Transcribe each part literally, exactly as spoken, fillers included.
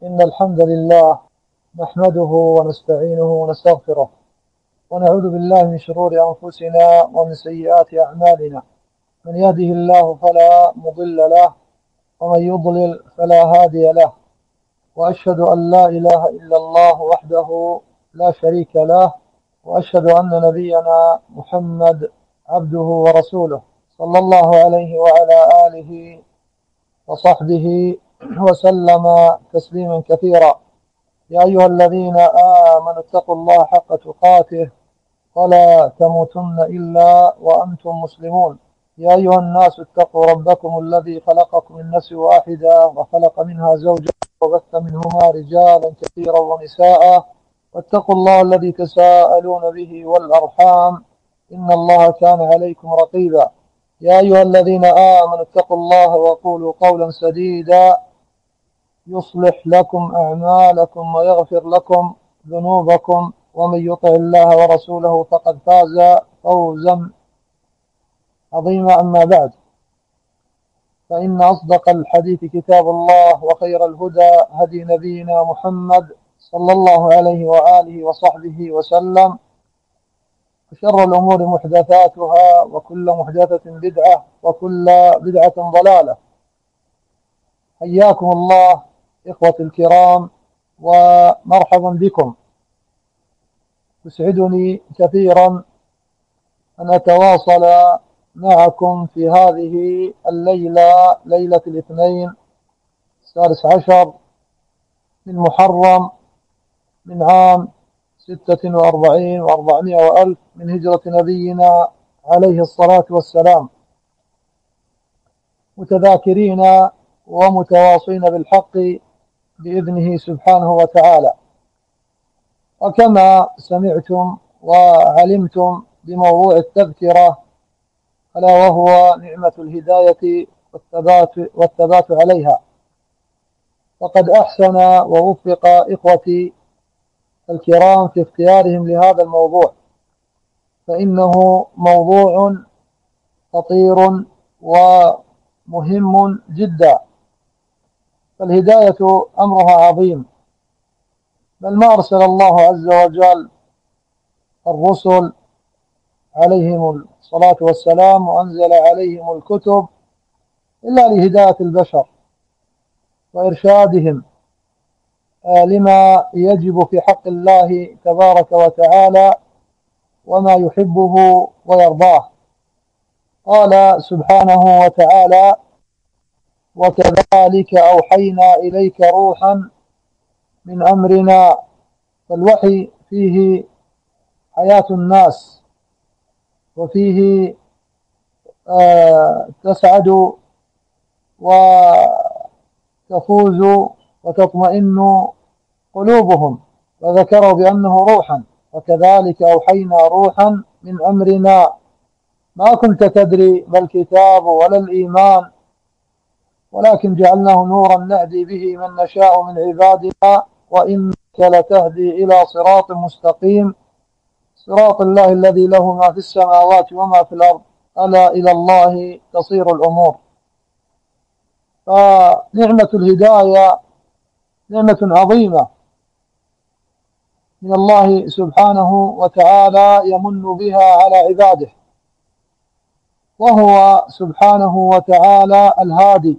إن الحمد لله نحمده ونستعينه ونستغفره ونعوذ بالله من شرور أنفسنا ومن سيئات أعمالنا. من يهده الله فلا مضل له ومن يضلل فلا هادي له، وأشهد أن لا إله إلا الله وحده لا شريك له، وأشهد أن نبينا محمد عبده ورسوله صلى الله عليه وعلى آله وصحبه وسلم تسليما كثيرا. يا أيها الذين آمنوا اتقوا الله حق تقاته ولا تموتن إلا وأنتم مسلمون. يا أيها الناس اتقوا ربكم الذي خلقكم من نفس واحدة وخلق منها زوجها وبث منهما رجالا كثيرا ونساء، واتقوا الله الذي تساءلون به والأرحام إن الله كان عليكم رقيبا. يا أيها الذين آمنوا اتقوا الله وقولوا قولا سديدا يصلح لكم أعمالكم ويغفر لكم ذنوبكم، ومن يطع الله ورسوله فقد فاز فوزا عظيما. أما بعد، فإن أصدق الحديث كتاب الله، وخير الهدى هدي نبينا محمد صلى الله عليه وآله وصحبه وسلم، وشر الأمور محدثاتها، وكل محدثة بدعة، وكل بدعة ضلالة. حياكم الله إخوتي الكرام ومرحبا بكم. يسعدني كثيرا أن أتواصل معكم في هذه الليلة، ليلة الاثنين السادس عشر من محرم من عام ستة وأربعين وأربعمائة وألف من هجرة نبينا عليه الصلاة والسلام، متذاكرين ومتواصين بالحق بإذنه سبحانه وتعالى. وكما سمعتم وعلمتم بموضوع التذكرة، ألا وهو نعمة الهداية والثبات, والثبات عليها. وقد أحسن ووفق إخوتي الكرام في اختيارهم لهذا الموضوع، فإنه موضوع خطير ومهم جدا. فالهداية أمرها عظيم، بل ما أرسل الله عز وجل الرسل عليهم الصلاة والسلام وأنزل عليهم الكتب إلا لهداية البشر وإرشادهم لما يجب في حق الله تبارك وتعالى وما يحبه ويرضاه. قال سبحانه وتعالى: وكذلك أوحينا إليك روحا من أمرنا. فالوحي فيه حياة الناس، وفيه آه تسعد وتفوز وتطمئن قلوبهم، وذكروا بأنه روحا. وكذلك أوحينا روحا من أمرنا ما كنت تدري ما الكتاب ولا الإيمان، ولكن جعلناه نورا نهدي به من نشاء من عبادنا وإنك لتهدي إلى صراط مستقيم، صراط الله الذي له ما في السماوات وما في الأرض، ألا إلى الله تصير الأمور. فنعمة الهداية نعمة عظيمة من الله سبحانه وتعالى يمن بها على عباده، وهو سبحانه وتعالى الهادي.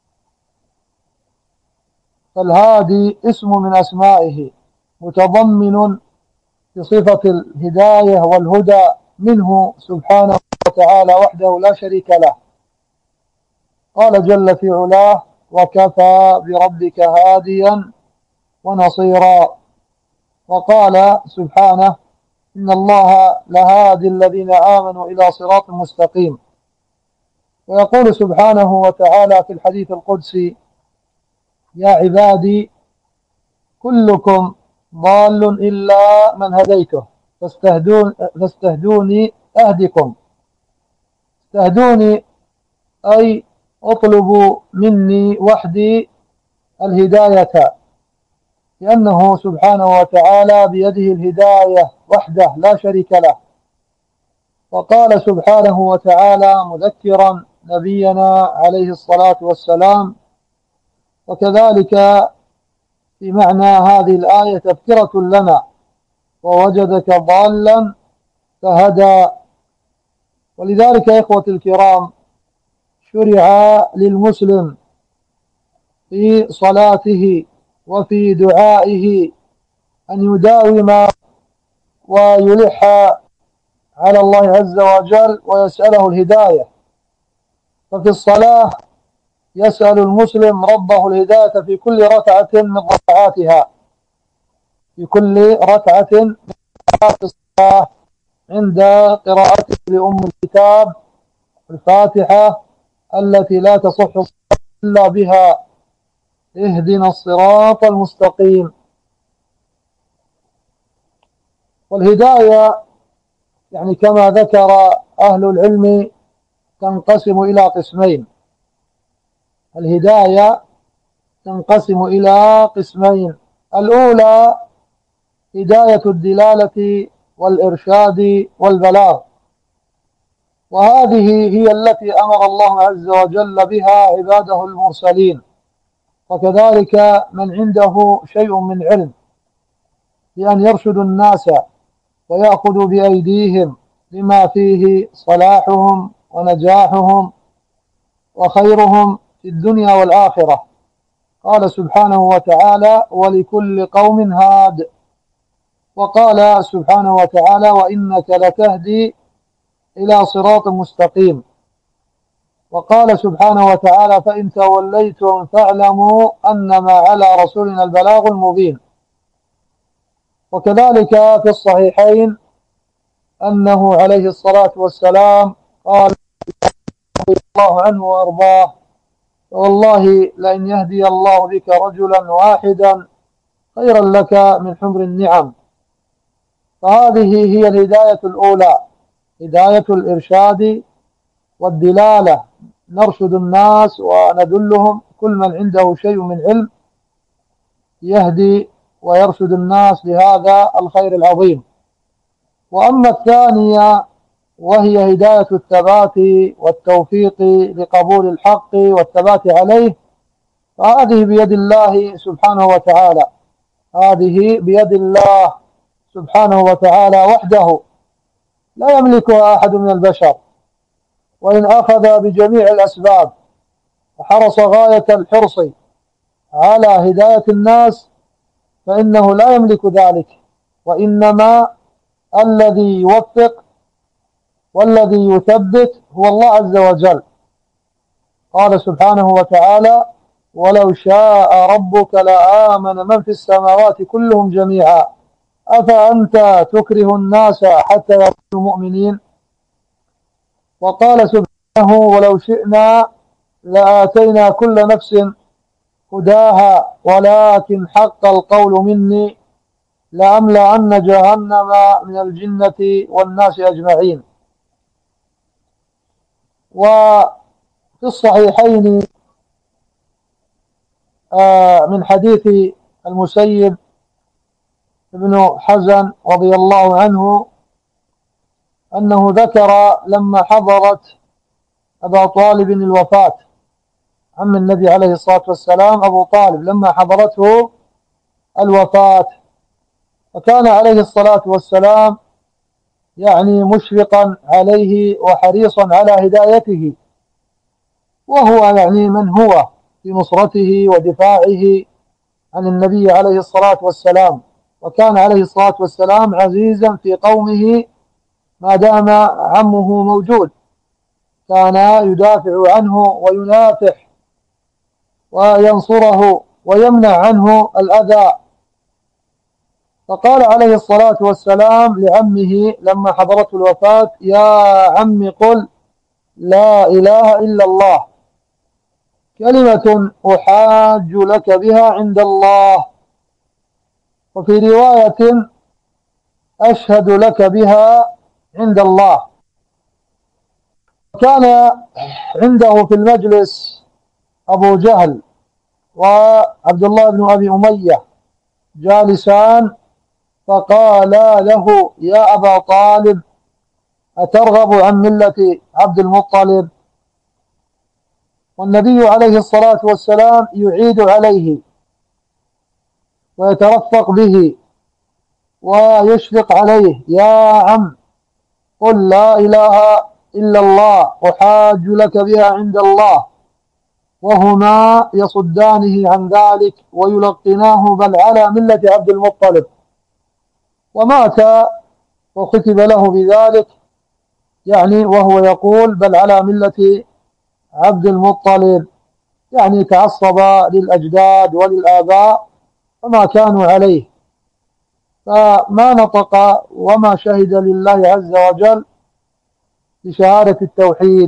فالهادي اسم من أسمائه متضمن بصفة الهداية والهدى منه سبحانه وتعالى وحده لا شريك له. قال جل في علاه: وكفى بربك هاديا ونصيرا. وقال سبحانه: إن الله لهادي الذين آمنوا إلى صراط مستقيم. ويقول سبحانه وتعالى في الحديث القدسي: يا عبادي كلكم ضال إلا من هديته فاستهدون فاستهدوني أهدكم. استهدوني أي اطلبوا مني وحدي الهداية، لأنه سبحانه وتعالى بيده الهداية وحده لا شريك له. وقال سبحانه وتعالى مذكرا نبينا عليه الصلاة والسلام: وكذلك في معنى هذه الآية تذكرة لنا ووجدك ضالا فهدى. ولذلك يا إخوة الكرام شرع للمسلم في صلاته وفي دعائه أن يداوم ويلح على الله عز وجل ويسأله الهداية. ففي الصلاة يسأل المسلم ربه الهداية في كل ركعة من ركعاتها، في كل ركعة من ركعات الصلاة، عند قراءته لأم الكتاب الفاتحة التي لا تصح الصلاة إلا بها، اهدنا الصراط المستقيم. والهداية يعني كما ذكر أهل العلم تنقسم إلى قسمين. الهداية تنقسم إلى قسمين: الأولى هداية الدلالة والإرشاد والبلاغ، وهذه هي التي أمر الله عز وجل بها عباده المرسلين، وكذلك من عنده شيء من علم، بأن يرشد الناس ويأخذ بأيديهم لما فيه صلاحهم ونجاحهم وخيرهم في الدنيا والآخرة. قال سبحانه وتعالى: ولكل قوم هاد. وقال سبحانه وتعالى: وإنك لتهدي إلى صراط مستقيم. وقال سبحانه وتعالى: فإن توليتم فاعلموا أنما على رسولنا البلاغ المبين. وكذلك في الصحيحين أنه عليه الصلاة والسلام قال رضي الله عنه وأرضاه: والله لئن يهدي الله بك رجلا واحدا خيرا لك من حمر النعم. فهذه هي الهداية الأولى، هداية الإرشاد والدلالة، نرشد الناس وندلهم، كل من عنده شيء من علم يهدي ويرشد الناس لهذا الخير العظيم. وأما الثانية وهي هداية الثبات والتوفيق لقبول الحق والثبات عليه، فهذه بيد الله سبحانه وتعالى، هذه بيد الله سبحانه وتعالى وحده، لا يملكها أحد من البشر. وإن أخذ بجميع الأسباب وحرص غاية الحرص على هداية الناس فإنه لا يملك ذلك، وإنما الذي يوفق والذي يثبت هو الله عز وجل. قال سبحانه وتعالى: ولو شاء ربك لآمن من في السماوات كلهم جميعا أفأنت تكره الناس حتى يكونوا مؤمنين. وقال سبحانه: ولو شئنا لآتينا كل نفس هداها ولكن حق القول مني لأملأن جهنم من الجنة والناس أجمعين. وفي الصحيحين من حديث المسيب ابن حزن رضي الله عنه أنه ذكر لما حضرت أبا طالب الوفاة، عم النبي عليه الصلاة والسلام أبو طالب، لما حضرته الوفاة، وكان عليه الصلاة والسلام يعني مشفقا عليه وحريصا على هدايته، وهو يعني من هو في نصرته ودفاعه عن النبي عليه الصلاة والسلام، وكان عليه الصلاة والسلام عزيزا في قومه ما دام عمه موجود، كان يدافع عنه وينافح وينصره ويمنع عنه الأذى. فقال عليه الصلاة والسلام لعمه لما حضرته الوفاة: يا عم قل لا إله إلا الله كلمة أحاج لك بها عند الله، وفي رواية أشهد لك بها عند الله. كان عنده في المجلس أبو جهل وعبد الله بن أبي أمية جالسان، فقالا له: يا أبا طالب أترغب عن ملة عبد المطلب؟ والنبي عليه الصلاة والسلام يعيد عليه ويترفق به ويشفق عليه: يا عم قل لا إله إلا الله أحاج لك بها عند الله، وهما يصدانه عن ذلك ويلقناه بل على ملة عبد المطلب. ومات وختب له بذلك، يعني وهو يقول بل على ملة عبد المطلب، يعني تعصب للأجداد وللآباء وما كانوا عليه، فما نطق وما شهد لله عز وجل بشهادة التوحيد.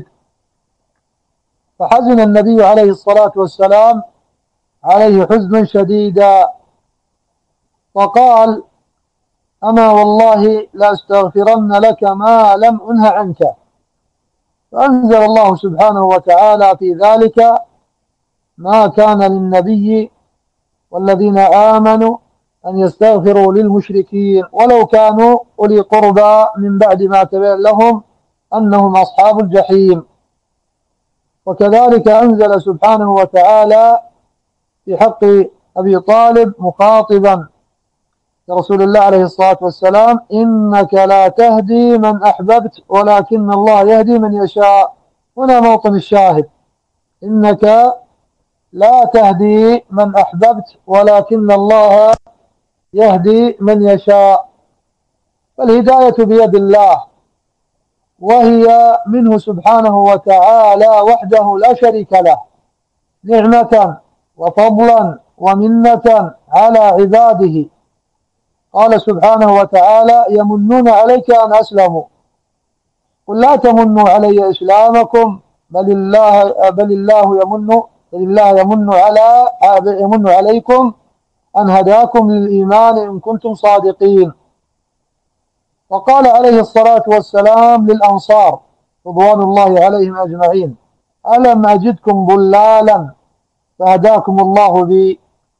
فحزن النبي عليه الصلاة والسلام عليه حزنا شديدا، وقال: أما والله لأستغفرن لك ما لم أنه عنك. فأنزل الله سبحانه وتعالى في ذلك: ما كان للنبي والذين آمنوا أن يستغفروا للمشركين ولو كانوا أولي قربى من بعد ما تبين لهم أنهم أصحاب الجحيم. وكذلك أنزل سبحانه وتعالى في حق أبي طالب مخاطبا رسول الله عليه الصلاة والسلام: إنك لا تهدي من أحببت ولكن الله يهدي من يشاء. هنا موطن الشاهد: إنك لا تهدي من أحببت ولكن الله يهدي من يشاء. فالهداية بيد الله، وهي منه سبحانه وتعالى وحده لا شريك له، نعمة وفضلا ومنة على عباده. قال سبحانه وتعالى: يمنون عليك أن أسلموا، قل لا تمنوا علي إسلامكم بل الله بل الله يمن بل الله يمن على يمن عليكم أن هداكم للإيمان إن كنتم صادقين. وقال عليه الصلاة والسلام للأنصار رضوان الله عليهم أجمعين: ألم أجدكم ضلالا فهداكم الله بي.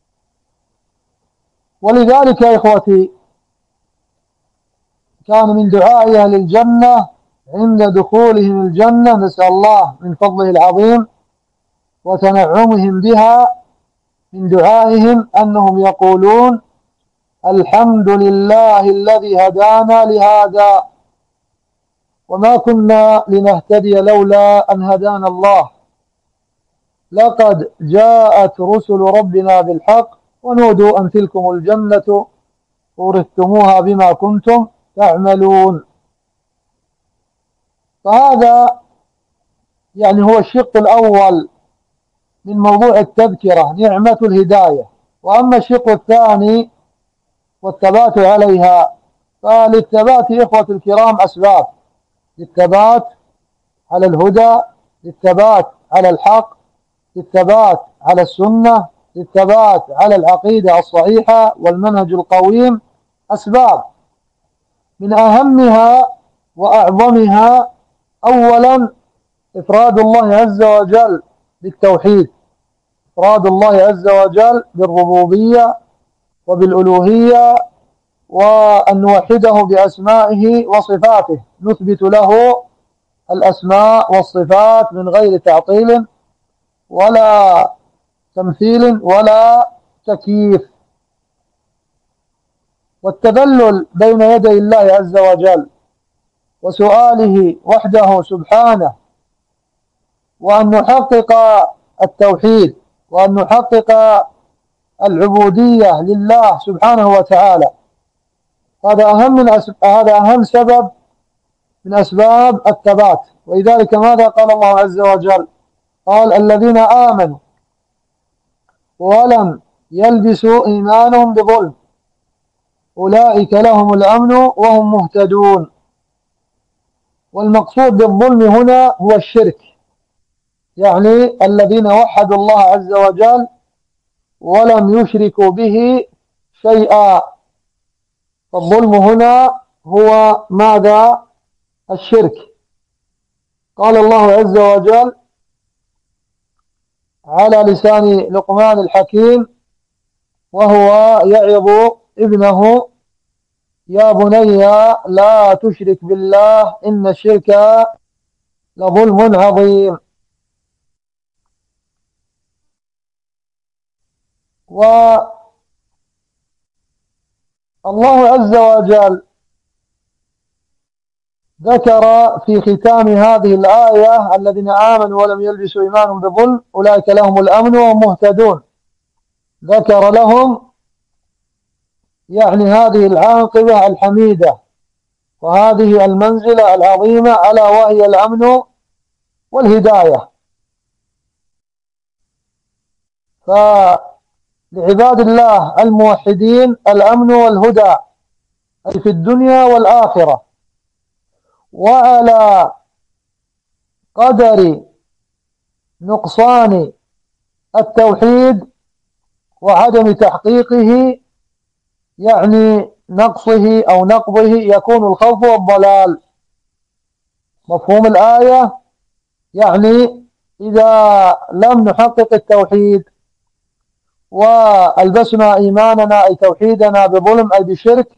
ولذلك يا إخوتي كان من دعاء أهل الجنة عند دخولهم الجنة، نسأل الله من فضله العظيم وتنعمهم بها، من دعائهم أنهم يقولون: الحمد لله الذي هدانا لهذا وما كنا لنهتدي لولا أن هدانا الله، لقد جاءت رسل ربنا بالحق ونودوا أن تلكم الجنة ورثتموها بما كنتم تعملون. فهذا يعني هو الشق الأول من موضوع التذكرة، نعمة الهداية. وأما الشق الثاني والثبات عليها، فللثبات إخوة الكرام أسباب: للثبات على الهدى، للثبات على الحق، للثبات على السنة، للثبات على العقيدة الصحيحة والمنهج القويم. أسباب من أهمها وأعظمها: أولا إفراد الله عز وجل بالتوحيد، إفراد الله عز وجل بالربوبية وبالألوهية، وأن نوحده بأسمائه وصفاته، نثبت له الأسماء والصفات من غير تعطيل ولا تمثيل ولا تكييف. والتذلل بين يدي الله عز وجل وسؤاله وحده سبحانه، وأن نحقق التوحيد وأن نحقق العبودية لله سبحانه وتعالى. هذا أهم من أسب... هذا أهم سبب من أسباب الثبات. ولذلك ماذا قال الله عز وجل؟ قال: الذين آمنوا ولم يلبسوا إيمانهم بظلم أولئك لهم الأمن وهم مهتدون. والمقصود بالظلم هنا هو الشرك، يعني الذين وحدوا الله عز وجل ولم يشركوا به شيئا. فالظلم هنا هو ماذا؟ الشرك. قال الله عز وجل على لسان لقمان الحكيم وهو يعظ ابنه: يا بني لا تشرك بالله إن الشرك لظلم عظيم. الله عز وجل ذكر في ختام هذه الآية الذين آمنوا ولم يلبسوا إيمانهم بظلم أولئك لهم الأمن وهم مهتدون. ذكر لهم يعني هذه العاقبة الحميدة وهذه المنزلة العظيمة ألا وهي الأمن والهداية. فلعباد الله الموحدين الأمن والهدى أي في الدنيا والآخرة، وعلى قدر نقصان التوحيد وعدم تحقيقه يعني نقصه أو نقضه يكون الخوف والضلال. مفهوم الآية؟ يعني إذا لم نحقق التوحيد وألبسنا إيماننا أي توحيدنا بظلم أي بشرك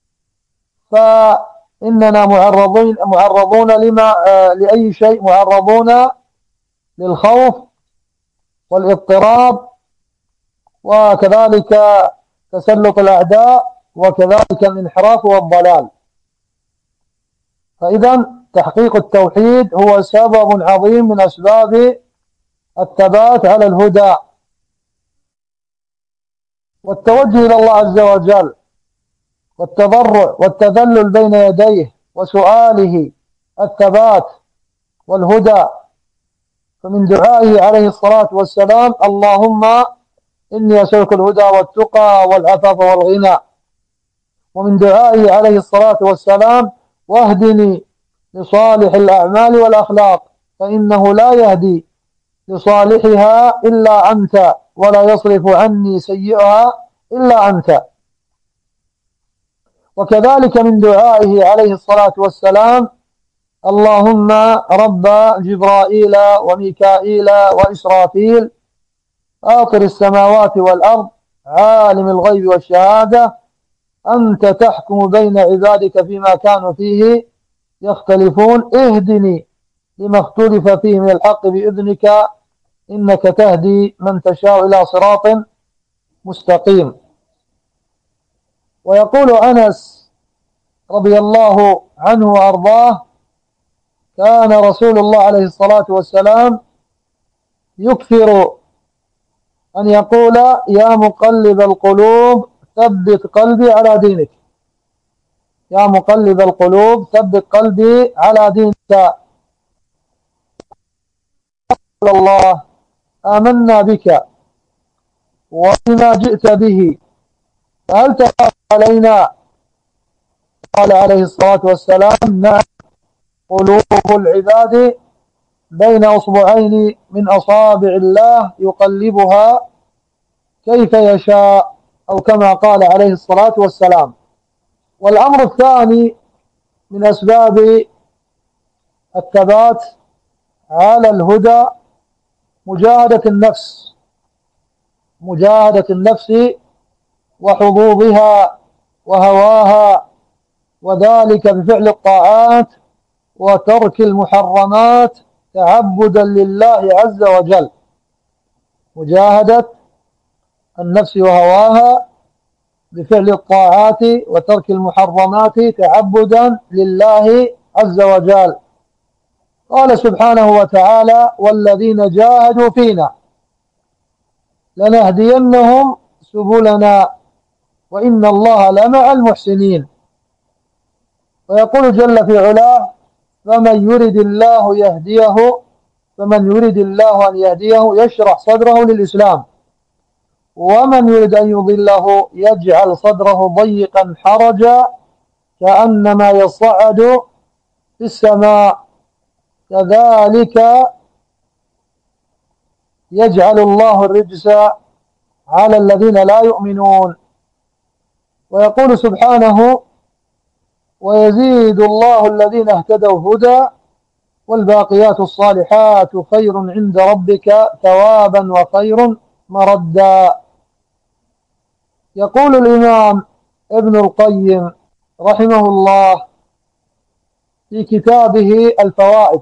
فإننا معرضون معرضون لما لأي شيء، معرضون للخوف والاضطراب وكذلك تسلط الأعداء وكذلك الانحراف والضلال. فإذا تحقيق التوحيد هو سبب عظيم من أسباب الثبات على الهدى والتوجه إلى الله عز وجل والتضرع والتذلل بين يديه وسؤاله الثبات والهدى. فمن دعائه عليه الصلاة والسلام اللهم إني أسألك الهدى والتقى والعفاف والغنى. ومن دعائه عليه الصلاة والسلام واهدني لصالح الأعمال والأخلاق فإنه لا يهدي لصالحها إلا أنت ولا يصرف عني سيئها إلا أنت. وكذلك من دعائه عليه الصلاة والسلام اللهم رب جبرائيل وميكائيل وإسرافيل فاطر السماوات والأرض عالم الغيب والشهادة أنت تحكم بين عبادك فيما كانوا فيه يختلفون اهدني لما اختلف فيه من الحق بإذنك إنك تهدي من تشاء إلى صراط مستقيم. ويقول أنس رضي الله عنه وأرضاه كان رسول الله عليه الصلاة والسلام يكثر أن يقول يا مقلب القلوب ثبت قلبي على دينك، يا مقلب القلوب ثبت قلبي على دينك. الله آمنا بك وبما جئت به فهل تخاف علينا؟ قال عليه الصلاة والسلام نعم قلوب العباد بين أصبعين من أصابع الله يقلبها كيف يشاء أو كما قال عليه الصلاة والسلام. والأمر الثاني من أسباب الثبات على الهدى مجاهدة النفس، مجاهدة النفس وحظوظها وهواها، وذلك بفعل الطاعات وترك المحرمات تعبدا لله عز وجل. مجاهدة النفس وهواها بفعل الطاعات وترك المحرمات تعبدا لله عز وجل. قال سبحانه وتعالى والذين جاهدوا فينا لنهدينهم سبلنا وإن الله لمع المحسنين. ويقول جل في علاه فمن يرد الله يهديه فمن يرد الله أن يهديه يشرح صدره للإسلام ومن يرد أن يضله يجعل صدره ضيقا حرجا كأنما يصعد في السماء كذلك يجعل الله الرجس على الذين لا يؤمنون. ويقول سبحانه ويزيد الله الذين اهتدوا هدى والباقيات الصالحات خير عند ربك ثوابا وخير مردا. يقول الإمام ابن القيم رحمه الله في كتابه الفوائد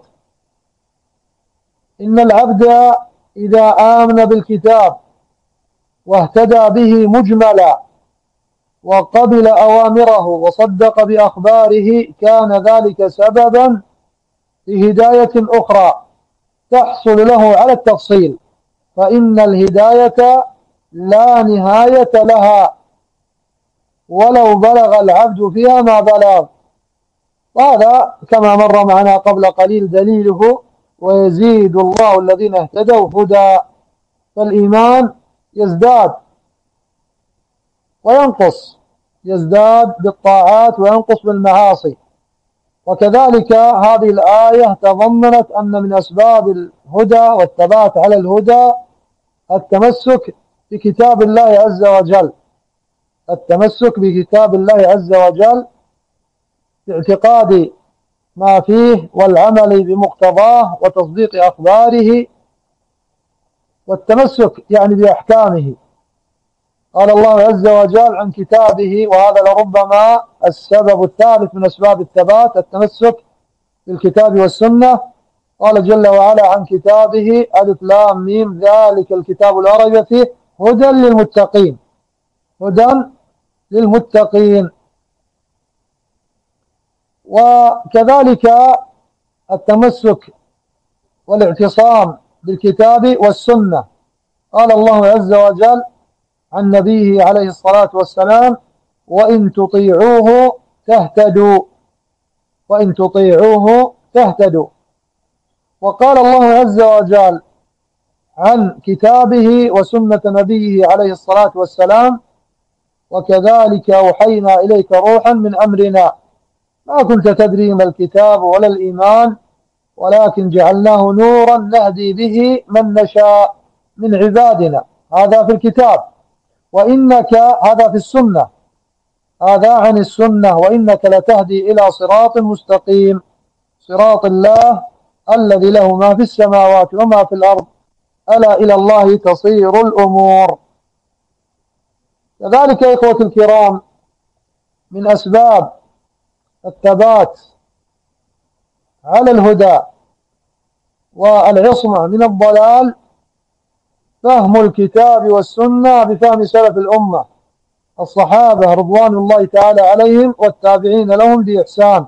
إن العبد إذا آمن بالكتاب واهتدى به مجملا وقبل أوامره وصدق بأخباره كان ذلك سببا في هداية أخرى تحصل له على التفصيل، فإن الهداية لا نهاية لها ولو بلغ العبد فيها ما بلغ. وهذا كما مر معنا قبل قليل دليله: ويزيد الله الذين اهتدوا هدى. فالإيمان يزداد وينقص، يزداد بالطاعات وينقص بالمعاصي. وكذلك هذه الآية تضمنت أن من أسباب الهدى والثبات على الهدى التمسك بكتاب الله عز وجل، التمسك بكتاب الله عز وجل باعتقاد ما فيه والعمل بمقتضاه وتصديق أخباره والتمسك يعني بأحكامه. قال الله عز وجل عن كتابه، وهذا لربما السبب الثالث من أسباب الثبات التمسك بالكتاب والسنة. قال جل وعلا عن كتابه: ألف لام ميم ذلك الكتاب لا ريب فيه هدى للمتقين، هدى للمتقين. وكذلك التمسك والاعتصام بالكتاب والسنة. قال الله عز وجل عن نبيه عليه الصلاة والسلام: وإن تطيعوه تهتدوا، وإن تطيعوه تهتدوا. وقال الله عز وجل عن كتابه وسنة نبيه عليه الصلاة والسلام: وكذلك أوحينا إليك روحا من أمرنا ما كنت تدري ما الكتاب ولا الإيمان ولكن جعلناه نورا نهدي به من نشاء من عبادنا. هذا في الكتاب. وإنك، هذا في السنة، هذا عن السنة: وإنك لتهدي إلى صراط مستقيم، صراط الله الذي له ما في السماوات وما في الأرض، ألا إلى الله تصير الأمور. كذلك يا إخوة الكرام من أسباب الثبات على الهدى والعصمة من الضلال فهم الكتاب والسنة بفهم سلف الأمة الصحابة رضوان الله تعالى عليهم والتابعين لهم بإحسان.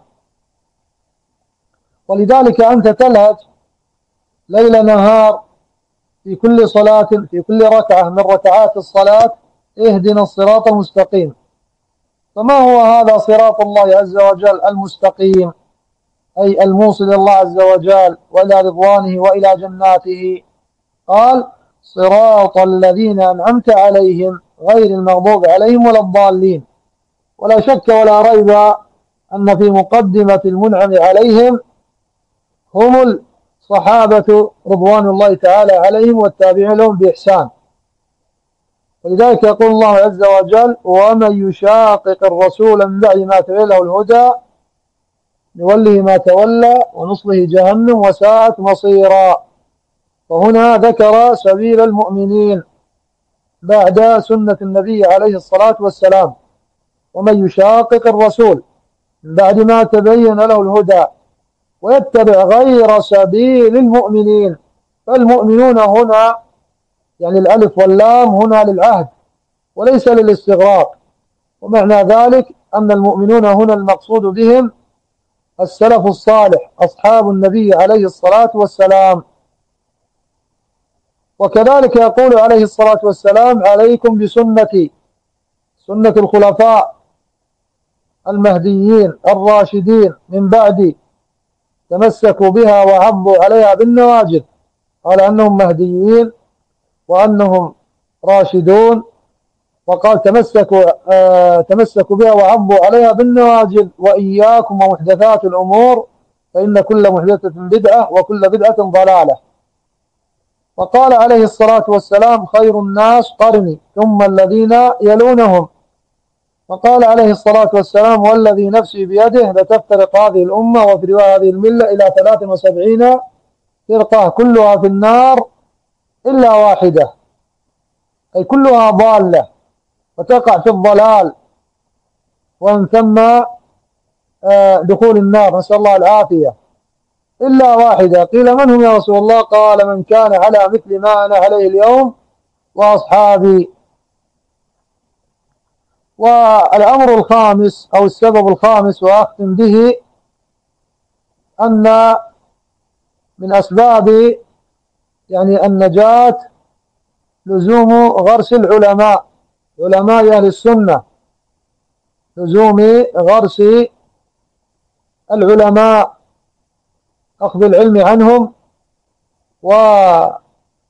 ولذلك أنت تلهج ليل نهار في كل صلاة، في كل ركعة من ركعات الصلاة: اهدنا الصراط المستقيم. فما هو هذا صراط الله عز وجل المستقيم؟ أي الموصل إلى الله عز وجل وإلى رضوانه وإلى جناته. قال: صراط الذين أنعمت عليهم غير المغضوب عليهم ولا الضالين. ولا شك ولا ريب أن في مقدمة المنعم عليهم هم الصحابة رضوان الله تعالى عليهم والتابعين لهم بإحسان. ولذلك يقول الله عز وجل: ومن يشاقق الرسول من بعد ما تبين له الهدى نوله ما تولى ونصله جهنم وساءت مصيرا. وهنا ذكر سبيل المؤمنين بعد سنة النبي عليه الصلاة والسلام: ومن يشاقق الرسول من بعد ما تبين له الهدى ويتبع غير سبيل المؤمنين. فالمؤمنون هنا يعني الألف واللام هنا للعهد وليس للاستغراق. ومعنى ذلك أن المؤمنون هنا المقصود بهم السلف الصالح أصحاب النبي عليه الصلاة والسلام. وكذلك يقول عليه الصلاة والسلام: عليكم بسنتي، سنة الخلفاء المهديين الراشدين من بعدي، تمسكوا بها وعضوا عليها بالنواجذ. قال أنهم مهديين وأنهم راشدون، وقال تمسكوا آه تمسكوا بها وعضوا عليها بالنواجذ. وإياكم ومحدثات الأمور فإن كل محدثة بدعة وكل بدعة ضلالة. وقال عليه الصلاة والسلام: خير الناس قرني ثم الذين يلونهم. وقال عليه الصلاة والسلام: والذي نفسي بيده لتفترق هذه الأمة وفي رواية هذه الملة إلى ثلاث وسبعين فرقة كلها في النار إلا واحدة، أي كلها ضالة وتقع في الضلال ومن ثم دخول النار، نسأل الله العافية، إلا واحدة. قيل: من هم يا رسول الله؟ قال: من كان على مثل ما أنا عليه اليوم وأصحابي. والأمر الخامس أو السبب الخامس وأختم به أن من أسباب يعني النجاة لزوم غرس العلماء، علماء أهل السنة، لزوم غرس العلماء، أخذ العلم عنهم، ويعني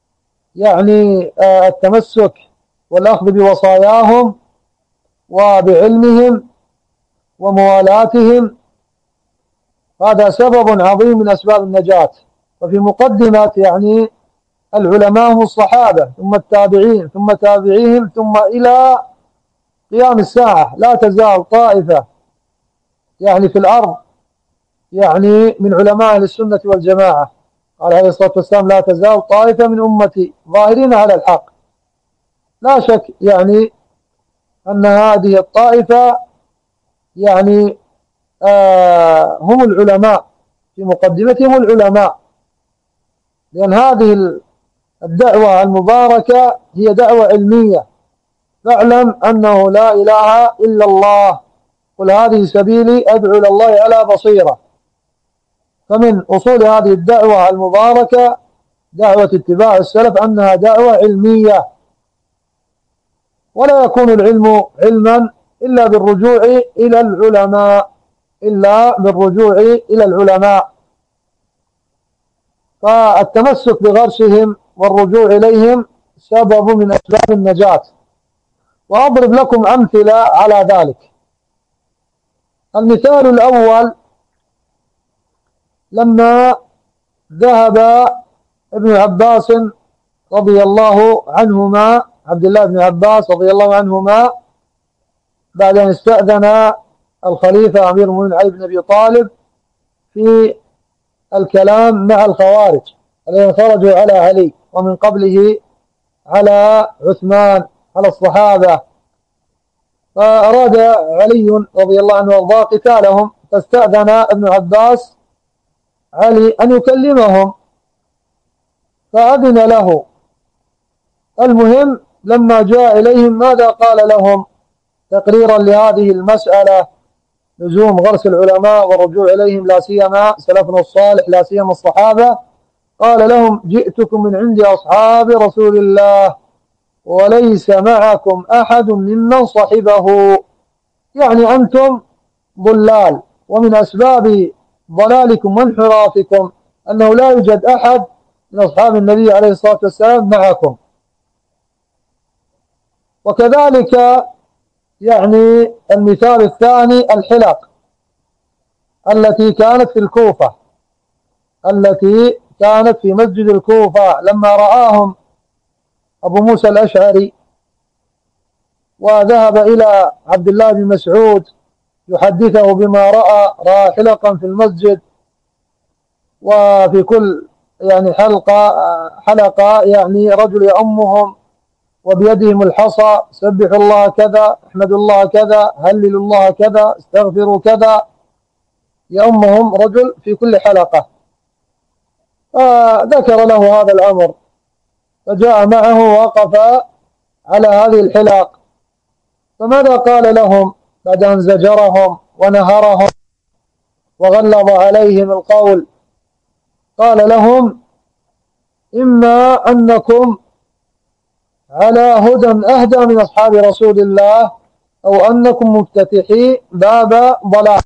التمسك والأخذ بوصاياهم وبعلمهم وموالاتهم. هذا سبب عظيم من أسباب النجاة. وفي مقدمة يعني العلماء هم الصحابة ثم التابعين ثم تابعيهم ثم إلى قيام الساعة لا تزال طائفة يعني في الأرض يعني من علماء أهل السنة والجماعة. قال عليه الصلاة والسلام: لا تزال طائفة من أمتي ظاهرين على الحق. لا شك يعني أن هذه الطائفة يعني آه هم العلماء، في مقدمتهم العلماء، لأن هذه الدعوة المباركة هي دعوة علمية. فاعلم أنه لا إله إلا الله، قل هذه سبيلي أدعو إلى الله على بصيرة. فمن أصول هذه الدعوة المباركة دعوة اتباع السلف أنها دعوة علمية، ولا يكون العلم علما إلا بالرجوع إلى العلماء، إلا بالرجوع إلى العلماء. فالتمسك بغرسهم والرجوع إليهم سبب من أسباب النجاة. وأضرب لكم أمثلة على ذلك. المثال الأول: لما ذهب ابن عباس رضي الله عنهما، عبد الله بن عباس رضي الله عنهما، بعد أن استأذن الخليفة أمير المؤمنين علي بن أبي طالب في الكلام مع الخوارج الذين خرجوا على علي ومن قبله على عثمان على الصحابة، فأراد علي رضي الله عنه وارضاه قتالهم، فاستأذن ابن عباس علي أن يكلمهم فأذن له. المهم لما جاء إليهم ماذا قال لهم تقريرا لهذه المسألة، لزوم غرس العلماء والرجوع إليهم، لا سيما سلفنا الصالح، لا سيما الصحابة؟ قال لهم: جئتكم من عند أصحاب رسول الله وليس معكم أحد ممن صحبه. يعني أنتم ضلال، ومن أسباب ضلالكم وانحرافكم أنه لا يوجد أحد من أصحاب النبي عليه الصلاة والسلام معكم. وكذلك يعني المثال الثاني: الحلق التي كانت في الكوفة، التي كانت في مسجد الكوفة، لما رآهم أبو موسى الأشعري وذهب إلى عبد الله بن مسعود يحدثه بما رأى، رأى حلقا في المسجد، وفي كل يعني حلقة حلقة يعني رجل يأمهم وبيدهم الحصى: سبحوا الله كذا، احمدوا الله كذا، هللوا الله كذا، استغفروا كذا، يأمهم رجل في كل حلقة. فذكر له هذا الأمر، فجاء معه ووقف على هذه الحلق، فماذا قال لهم بعد أن زجرهم ونهرهم وغلظ عليهم القول؟ قال لهم: إما أنكم على هدى أهدى من أصحاب رسول الله، أو أنكم مفتتحي باب ضلال.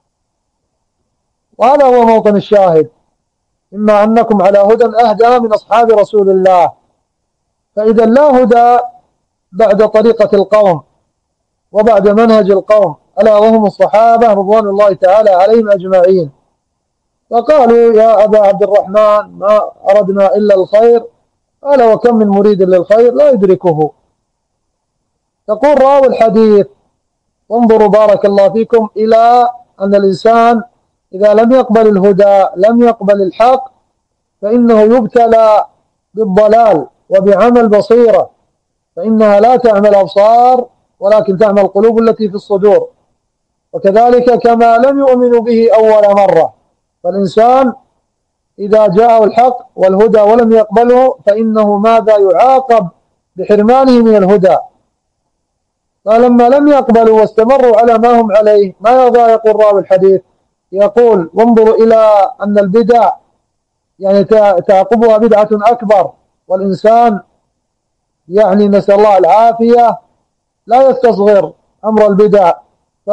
وهذا هو موطن الشاهد: إما أنكم على هدى أهدى من أصحاب رسول الله. فإذا لا هدى بعد طريقة القوم وبعد منهج القوم، ألا وهم الصحابة رضوان الله تعالى عليهم أجمعين. فقالوا: يا أبا عبد الرحمن، ما أردنا إلا الخير. قال: وكم من مريد للخير لا يدركه. تقول راوي الحديث: انظروا بارك الله فيكم إلى أن الإنسان إذا لم يقبل الهدى، لم يقبل الحق، فإنه يبتلى بالضلال وبعمى البصيرة، فإنها لا تعمى الأبصار ولكن تعمى القلوب التي في الصدور. وكذلك كما لم يؤمنوا به أول مرة، فالإنسان إذا جاءه الحق والهدى ولم يقبله فإنه ماذا؟ يعاقب بحرمانه من الهدى. فلما لم يقبلوا واستمروا على ما هم عليه، ماذا يقول راوي الحديث؟ يقول: وانظروا إلى أن البدع يعني تعقبها بدعة أكبر، والإنسان يعني نسأل الله العافية لا يستصغر أمر البدع، ف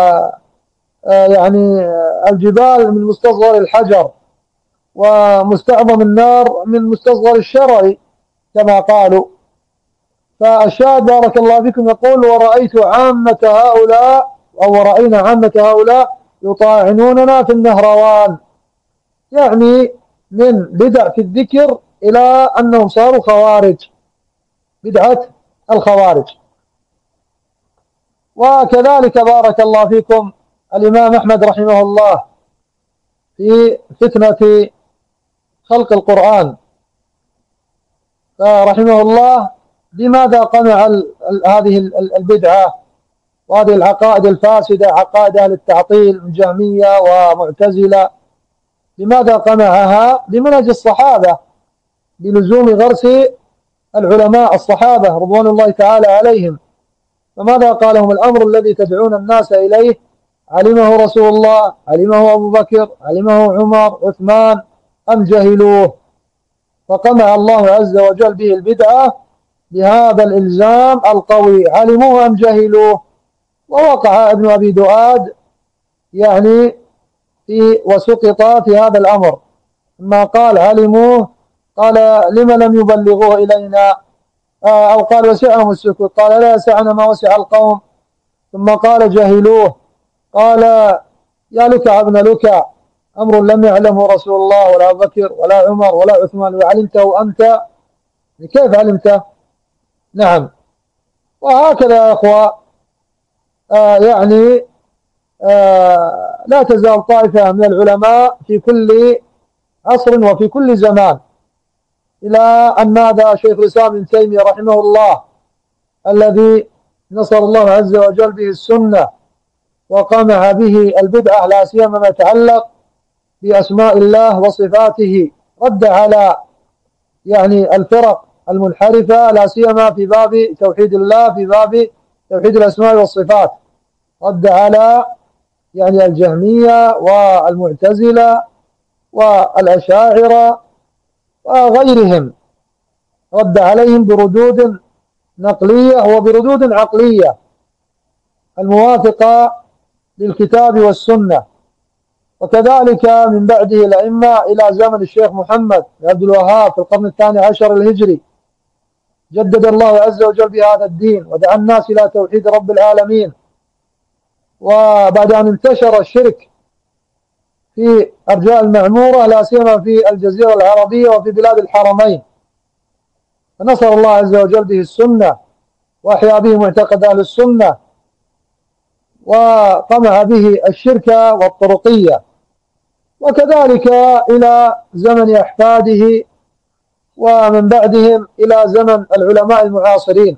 يعني الجبال من مستصغر الحجر، ومستعظم النار من مستصغر الشرر كما قالوا. فالشاهد بارك الله فيكم يقول: ورأيت عامة هؤلاء أو ورأينا عامة هؤلاء يطاعنوننا في النهروان، يعني من بدع في الذكر إلى أنهم صاروا خوارج، بدعة الخوارج. وكذلك بارك الله فيكم الإمام أحمد رحمه الله في فتنة خلق القرآن، فرحمه الله لماذا قمع هذه البدعة وهذه العقائد الفاسدة، عقائد أهل التعطيل من جهمية ومعتزلة؟ لماذا قمعها؟ لمنهج الصحابة، بلزوم غرس العلماء الصحابة رضوان الله تعالى عليهم. فماذا قالهم: الأمر الذي تدعون الناس إليه علمه رسول الله، علمه أبو بكر، علمه عمر، عثمان، أم جهلوه؟ فقمع الله عز وجل به البدعة بهذا الإلزام القوي: علموه أم جهلوه؟ ووقع ابن أبي دؤاد يعني في وسقط في هذا الأمر، ما قال علموه قال: لما لم يبلغوه إلينا؟ أو قال: وسعهم السكوت، قال: لا يسعنا ما وسع القوم. ثم قال: جهلوه، قال: يا لكع ابن لكع، أمر لم يعلمه رسول الله ولا بكر ولا عمر ولا عثمان وعلمته أنت، كيف علمته؟ نعم. وهكذا يا أخوة آه يعني آه لا تزال طائفة من العلماء في كل عصر وفي كل زمان، إلى أن هذا شيخ الإسلام ابن تيمية رحمه الله الذي نصر الله عز وجل به السنة وقمع به البدعة، لا سيما ما يتعلق بأسماء الله وصفاته، رد على يعني الفرق المنحرفة، لا سيما في باب توحيد الله، في باب توحيد الأسماء والصفات، رد على يعني الجهمية والمعتزلة والأشاعرة وغيرهم، رد عليهم بردود نقلية وبردود عقلية الموافقة للكتاب والسنة. وكذلك من بعده الأئمة إلى زمن الشيخ محمد بن عبد الوهاب في القرن الثاني عشر الهجري، جدد الله عز وجل بهذا الدين ودعا الناس إلى توحيد رب العالمين. وبعد أن انتشر الشرك في أرجاء المعمورة، لا سيما في الجزيرة العربية وفي بلاد الحرمين، فنصر الله عز وجل به السنة وأحيا به معتقد أهل السنة، وقمع به الشرك والطرقية. وكذلك إلى زمن أحفاده ومن بعدهم إلى زمن العلماء المعاصرين،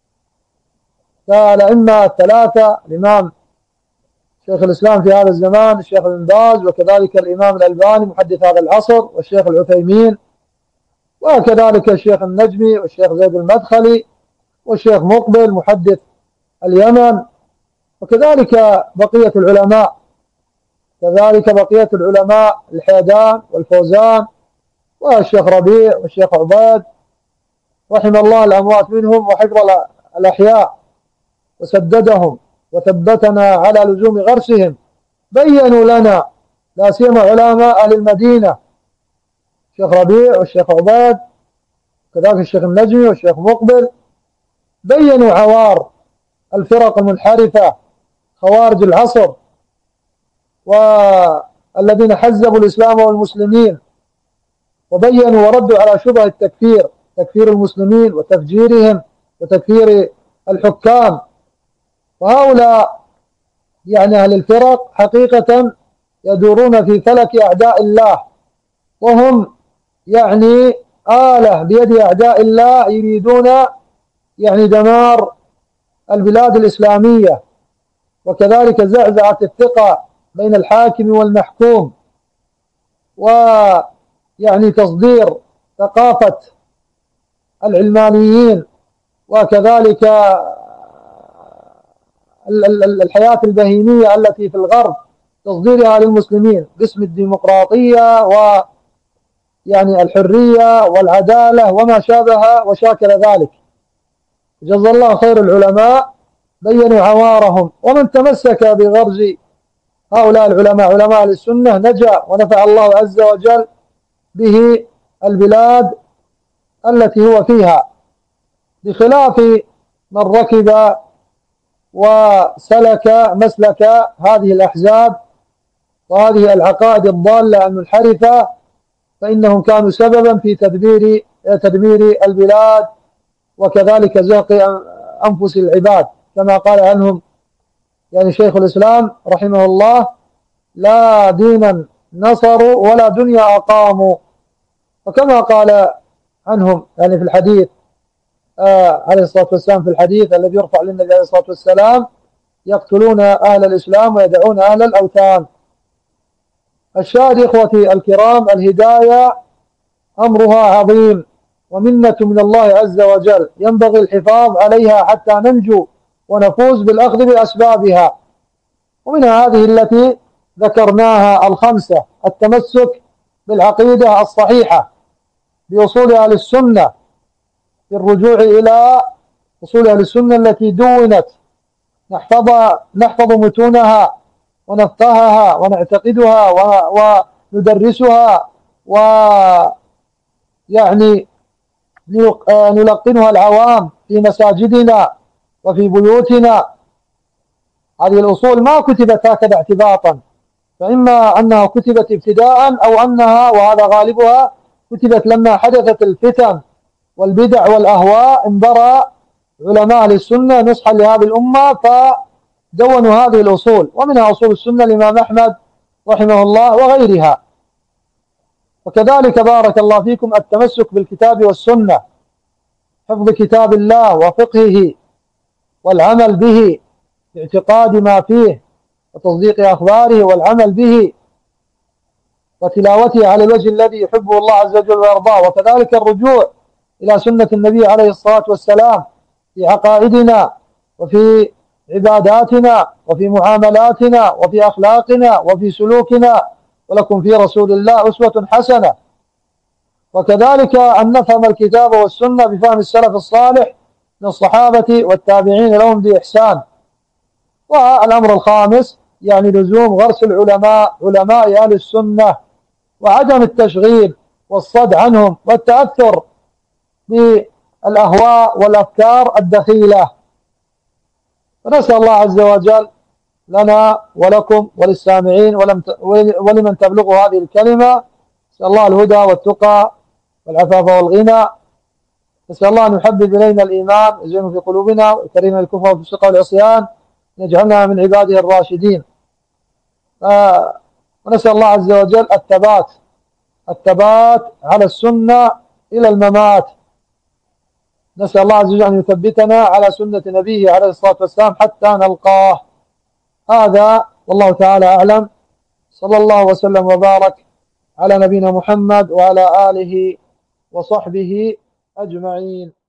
فالأئمة الثلاثة: الإمام شيخ الإسلام في هذا الزمان الشيخ ابن باز، وكذلك الإمام الألباني محدث هذا العصر، والشيخ العثيمين، وكذلك الشيخ النجمي، والشيخ زيد المدخلي، والشيخ مقبل محدث اليمن، وكذلك بقية العلماء، كذلك بقية العلماء الحيدان والفوزان والشيخ ربيع والشيخ عباد، رحم الله الأموات منهم وحفظ الأحياء وسددهم وثبتنا على لزوم غرسهم. بينوا لنا، لا سيما علماء أهل المدينة، الشيخ ربيع والشيخ عباد كذلك الشيخ النجمي والشيخ مقبل، بينوا عوار الفرق المنحرفة خوارج العصر والذين حزبوا الإسلام والمسلمين، وبينوا وردوا على شبه التكفير، تكفير المسلمين وتفجيرهم وتكفير الحكام. وهؤلاء يعني أهل الفرق حقيقة يدورون في فلك أعداء الله، وهم يعني آلة بيد أعداء الله، يريدون يعني دمار البلاد الإسلامية، وكذلك زعزعة الثقة بين الحاكم والمحكوم، ويعني تصدير ثقافة العلمانيين، وكذلك الحياة البهيمية التي في الغرب، تصديرها للمسلمين باسم الديمقراطية ويعني الحرية والعدالة وما شابه وشاكل ذلك. جزا الله خير العلماء، بينوا عوارهم، ومن تمسك بغرز هؤلاء العلماء علماء السنة نجا، ونفع الله عز وجل به البلاد التي هو فيها، بخلاف من ركب وسلك مسلك هذه الأحزاب وهذه العقائد الضالة المنحرفة، فإنهم كانوا سببا في تدمير تدمير البلاد وكذلك زهق أنفس العباد، كما قال عنهم يعني شيخ الإسلام رحمه الله: لا دينا نصروا ولا دنيا أقاموا. وكما قال عنهم يعني في الحديث آه عليه الصلاة والسلام، في الحديث الذي يرفع للنبي عليه الصلاة والسلام: يقتلون أهل الإسلام ويدعون أهل الأوثان. الشاهد إخوتي الكرام، الهداية أمرها عظيم ومنة من الله عز وجل، ينبغي الحفاظ عليها حتى ننجو ونفوز بالأخذ بأسبابها، ومنها هذه التي ذكرناها الخمسة: التمسك بالعقيدة الصحيحة بأصول أهل السنة، بالرجوع إلى أصول أهل السنة التي دونت، نحفظ نحفظ متونها ونفقهها ونعتقدها وندرسها ويعني نلقنها العوام في مساجدنا وفي بيوتنا. هذه الأصول ما كتبت هكذا اعتباطا، فإما أنها كتبت ابتداء أو أنها، وهذا غالبها، كتبت لما حدثت الفتن والبدع والأهواء، انبرى علماء أهل السنة نصحا لهذه الأمة فدونوا هذه الأصول، ومنها أصول السنة الإمام أحمد رحمه الله وغيرها. وكذلك بارك الله فيكم التمسك بالكتاب والسنة، حفظ كتاب الله وفقهه والعمل به باعتقاد ما فيه وتصديق أخباره والعمل به وتلاوته على الوجه الذي يحبه الله عز وجل ويرضاه، وكذلك الرجوع إلى سنة النبي عليه الصلاة والسلام في عقائدنا وفي عباداتنا وفي معاملاتنا وفي أخلاقنا وفي سلوكنا، ولكم في رسول الله أسوة حسنة. وكذلك أن نفهم الكتاب والسنة بفهم السلف الصالح من الصحابة والتابعين لهم بإحسان. والأمر الخامس يعني لزوم غرس العلماء علماء أهل السنة، وعدم التشغيل والصد عنهم والتأثر بالأهواء والأفكار الدخيلة. فنسأل الله عز وجل لنا ولكم وللسامعين ولمن تبلغ هذه الكلمة، نسأل الله الهدى والتقى والعفاف والغنى. نسأل الله أن يحبب إلينا الإيمان ويزينه في قلوبنا ويكرمنا الكفر والفسوق والعصيان، يجعلنا من عباده الراشدين. آه ونسأل الله عز وجل الثبات الثبات على السنة إلى الممات. نسأل الله عز وجل أن يثبتنا على سنة نبيه عليه الصلاة والسلام حتى نلقاه. هذا والله تعالى أعلم. صلى الله وسلم وبارك على نبينا محمد وعلى آله وصحبه أجمعين.